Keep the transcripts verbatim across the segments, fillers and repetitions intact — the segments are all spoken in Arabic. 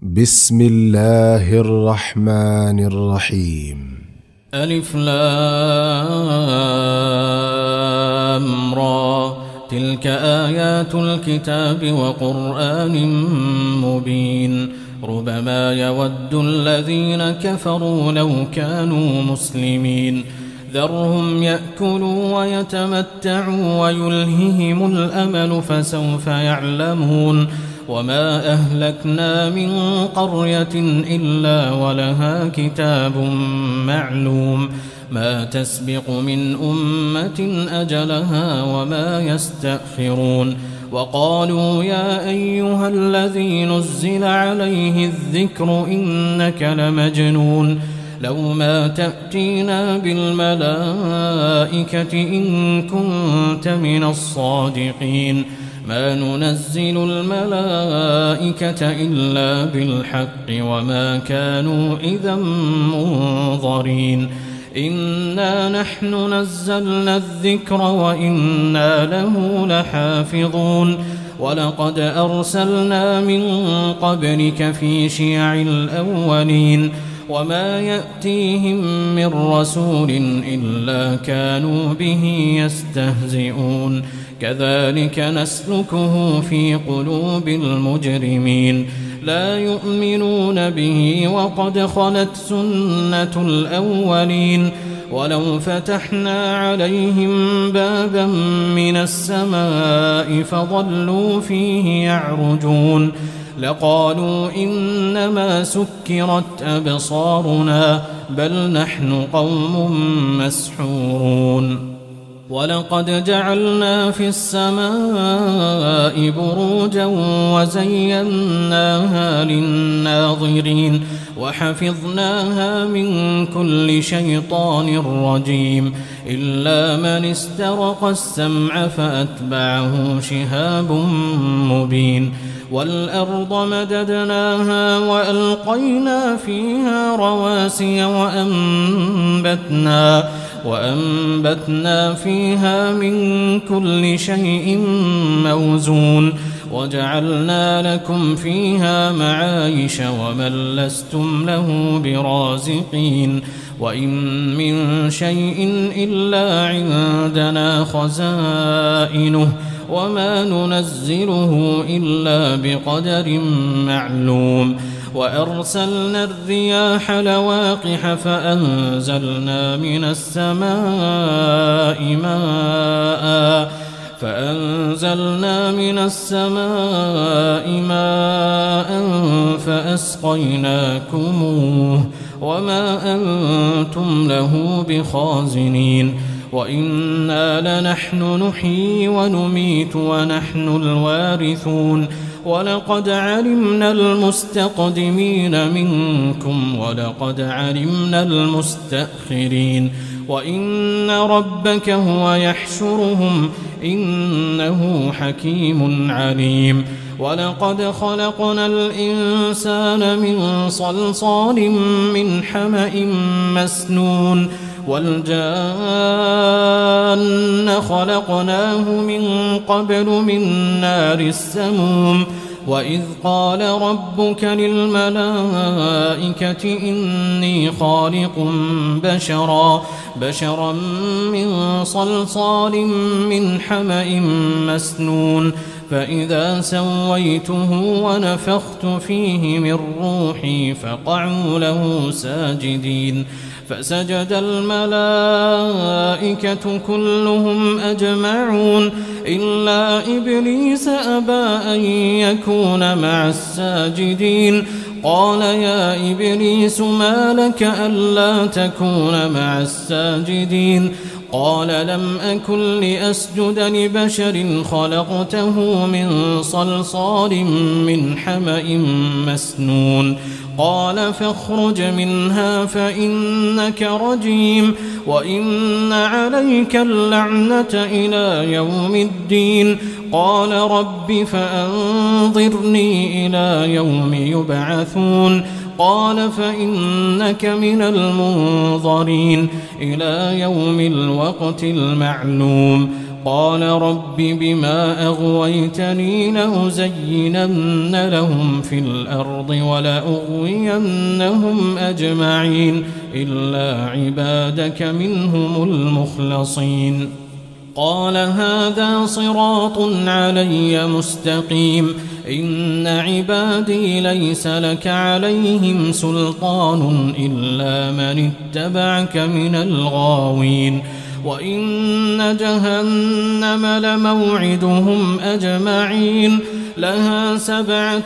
بسم الله الرحمن الرحيم. ألف لام را، تلك آيات الكتاب وقرآن مبين. ربما يود الذين كفروا لو كانوا مسلمين. ذرهم يأكلوا ويتمتعوا ويلههم الأمل فسوف يعلمون. وما أهلكنا من قرية إلا ولها كتاب معلوم. ما تسبق من أمة أجلها وما يستأخرون. وقالوا يا أيها الذي نزل عليه الذكر إنك لمجنون. لو ما تأتينا بالملائكة إن كنت من الصادقين. ما ننزل الملائكة إلا بالحق وما كانوا إذا منظرين. إنا نحن نزلنا الذكر وإنا له لحافظون. ولقد أرسلنا من قبلك في شيع الأولين. وما يأتيهم من رسول إلا كانوا به يستهزئون. كذلك نسلكه في قلوب المجرمين. لا يؤمنون به وقد خلت سنة الأولين. ولو فتحنا عليهم بابا من السماء فظلوا فيه يعرجون لقالوا إنما سكرت أبصارنا بل نحن قوم مسحورون. ولقد جعلنا في السماء بروجا وزيناها للناظرين وحفظناها من كل شيطان رجيم إلا من استرق السمع فأتبعه شهاب مبين. والأرض مددناها وألقينا فيها رواسي وأنبتنا وأنبتنا فيها من كل شيء موزون وجعلنا لكم فيها معايش ومن لستم له برازقين. وإن من شيء إلا عندنا خزائنه وما ننزله إلا بقدر معلوم. وأرسلنا الرياح لواقح فأنزلنا من السماء ماء فأنزلنا من السماء ماء فأسقيناكموه وما أنتم له بخازنين. وإنا لنحن نحيي ونميت ونحن الوارثون. ولقد علمنا المستقدمين منكم ولقد علمنا المستأخرين. وإن ربك هو يحشرهم إنه حكيم عليم. ولقد خلقنا الإنسان من صلصال من حمأ مسنون والجان خلقناه من قبل من نار السموم. وإذ قال ربك للملائكة إني خالق بشرا بشرا من صلصال من حمأ مسنون فإذا سويته ونفخت فيه من روحي فقعوا له ساجدين. فسجد الملائكة كلهم أجمعون إلا إبليس أبى أن يكون مع الساجدين. قال يا إبليس ما لك ألا تكون مع الساجدين؟ قال لم أكن لأسجد لبشر خلقته من صلصال من حمأ مسنون. قال فاخرج منها فإنك رجيم وإن عليك اللعنة إلى يوم الدين. قال رب فأنظرني إلى يوم يبعثون. قال فإنك من المنظرين إلى يوم الوقت المعلوم. قال رب بما أغويتني لأزينن لهم في الأرض ولأغوينهم أجمعين إلا عبادك منهم المخلصين قال هذا صراط علي مستقيم إن عبادي ليس لك عليهم سلطان إلا من اتبعك من الغاوين وإن جهنم لموعدهم أجمعين لها سبعة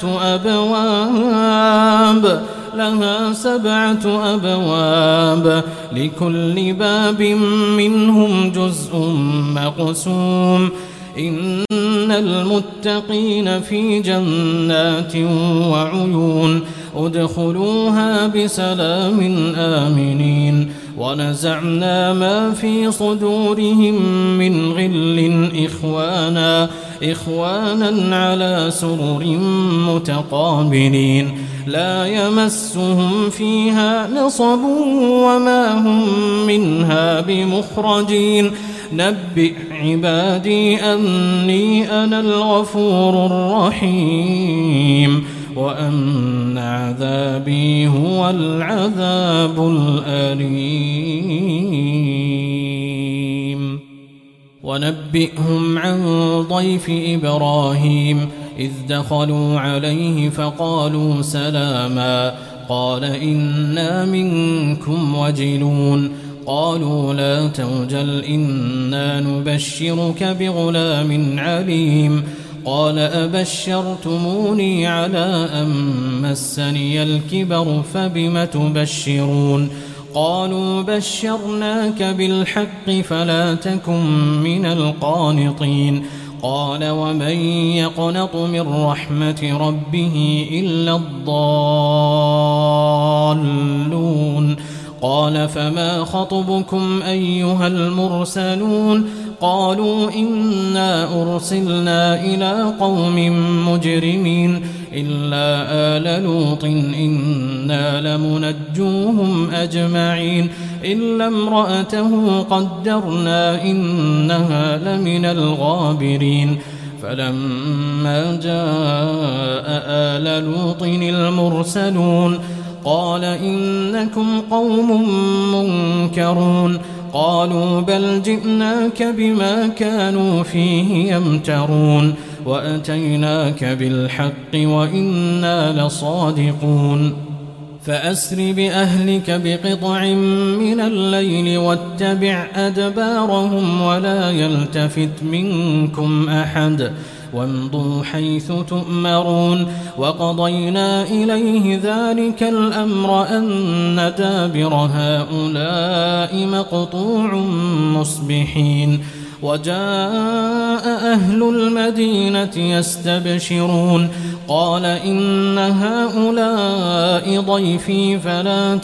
أبواب لها سبعة أبواب لكل باب منهم جزء مقسوم إن المتقين في جنات وعيون ادخلوها بسلام آمنين ونزعنا ما في صدورهم من غل إخوانا إخوانا على سرر متقابلين لا يمسهم فيها نصب وما هم منها بمخرجين نبئ عبادي أني أنا الغفور الرحيم وأن عذابي هو العذاب الأليم ونبئهم عن ضيف إبراهيم إذ دخلوا عليه فقالوا سلاما قال إنا منكم وجلون قالوا لا توجل إنا نبشرك بغلام عليم قال أبشرتموني على أن مسني الكبر فبم تبشرون قالوا بشرناك بالحق فلا تكن من القانطين قال ومن يقنط من رحمة ربه إلا الضالون قال فما خطبكم أيها المرسلون قالوا إنا أرسلنا إلى قوم مجرمين إلا آل لوط إنا لمنجوهم أجمعين إلا امرأته قدرنا إنها لمن الغابرين فلما جاء آل لوط المرسلون قال إنكم قوم منكرون قالوا بل جئناك بما كانوا فيه يمترون وأتيناك بالحق وإنا لصادقون فأسر بأهلك بقطع من الليل واتبع أدبارهم ولا يلتفت منكم أحد وامضوا حيث تؤمرون وقضينا إليه ذلك الأمر أن دابر هؤلاء مقطوع مصبحين وجاء أهل المدينة يستبشرون قال إن هؤلاء ضيفي فلا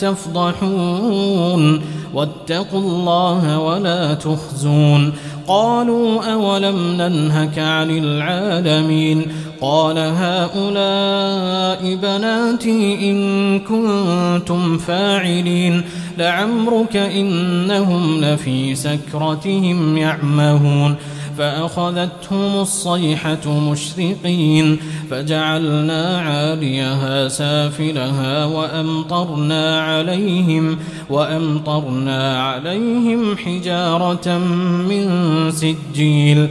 تفضحون واتقوا الله ولا تخزون قالوا أولم ننهك عن العالمين قال هؤلاء بناتي إن كنتم فاعلين لعمرك إنهم لفي سكرتهم يعمهون فأخذتهم الصيحة مشرقين فجعلنا عاليها سافلها وأمطرنا عليهم وأمطرنا عليهم حجارة من سجيل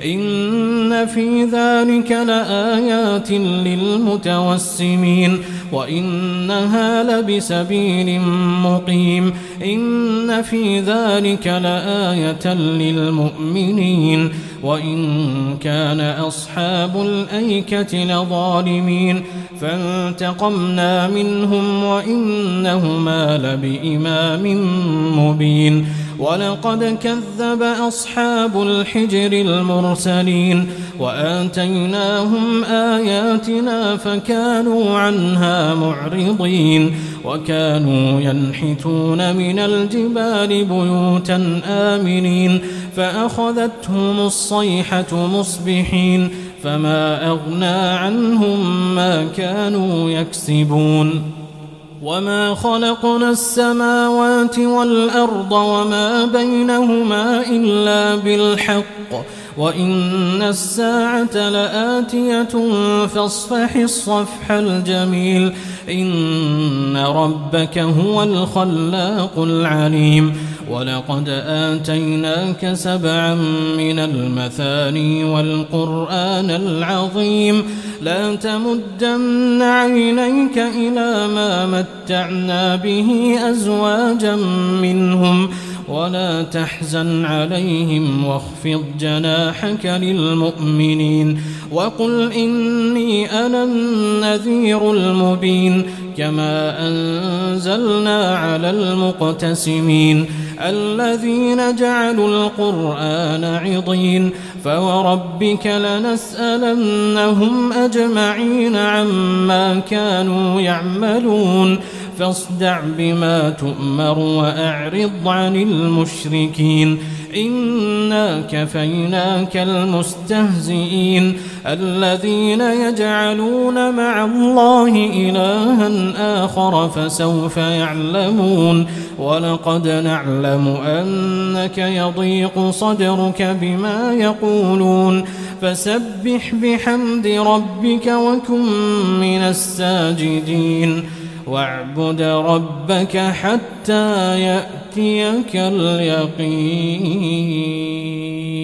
إن في ذلك لآيات للمتوسمين وإنها لبسبيل مقيم إن في ذلك لآية للمؤمنين وإن كان أصحاب الأيكة لظالمين فانتقمنا منهم وإنهما لبإمام مبين ولقد كذب أصحاب الحجر المرسلين وآتيناهم آياتنا فكانوا عنها معرضين وكانوا ينحتون من الجبال بيوتا آمنين فأخذتهم الصيحة مصبحين فما أغنى عنهم ما كانوا يكسبون وما خلقنا السماوات والأرض وما بينهما إلا بالحق وإن الساعة لآتية فاصفح الصفح الجميل إن ربك هو الخلاق العليم ولقد آتيناك سبعا من المثاني والقرآن العظيم لا تمدن عينيك إلى ما متعنا به أزواجا منهم ولا تحزن عليهم واخفض جناحك للمؤمنين وقل إني أنا النذير المبين كما أنزلنا على المقتسمين الذين جعلوا القرآن عضين فوربك لنسألنهم أجمعين عما كانوا يعملون فاصدع بما تؤمر وأعرض عن المشركين إنا كفيناك المستهزئين الذين يجعلون مع الله إلها آخر فسوف يعلمون ولقد نعلم أنك يضيق صدرك بما يقولون فسبح بحمد ربك وكن من الساجدين واعبد ربك حتى يأتيك اليقين.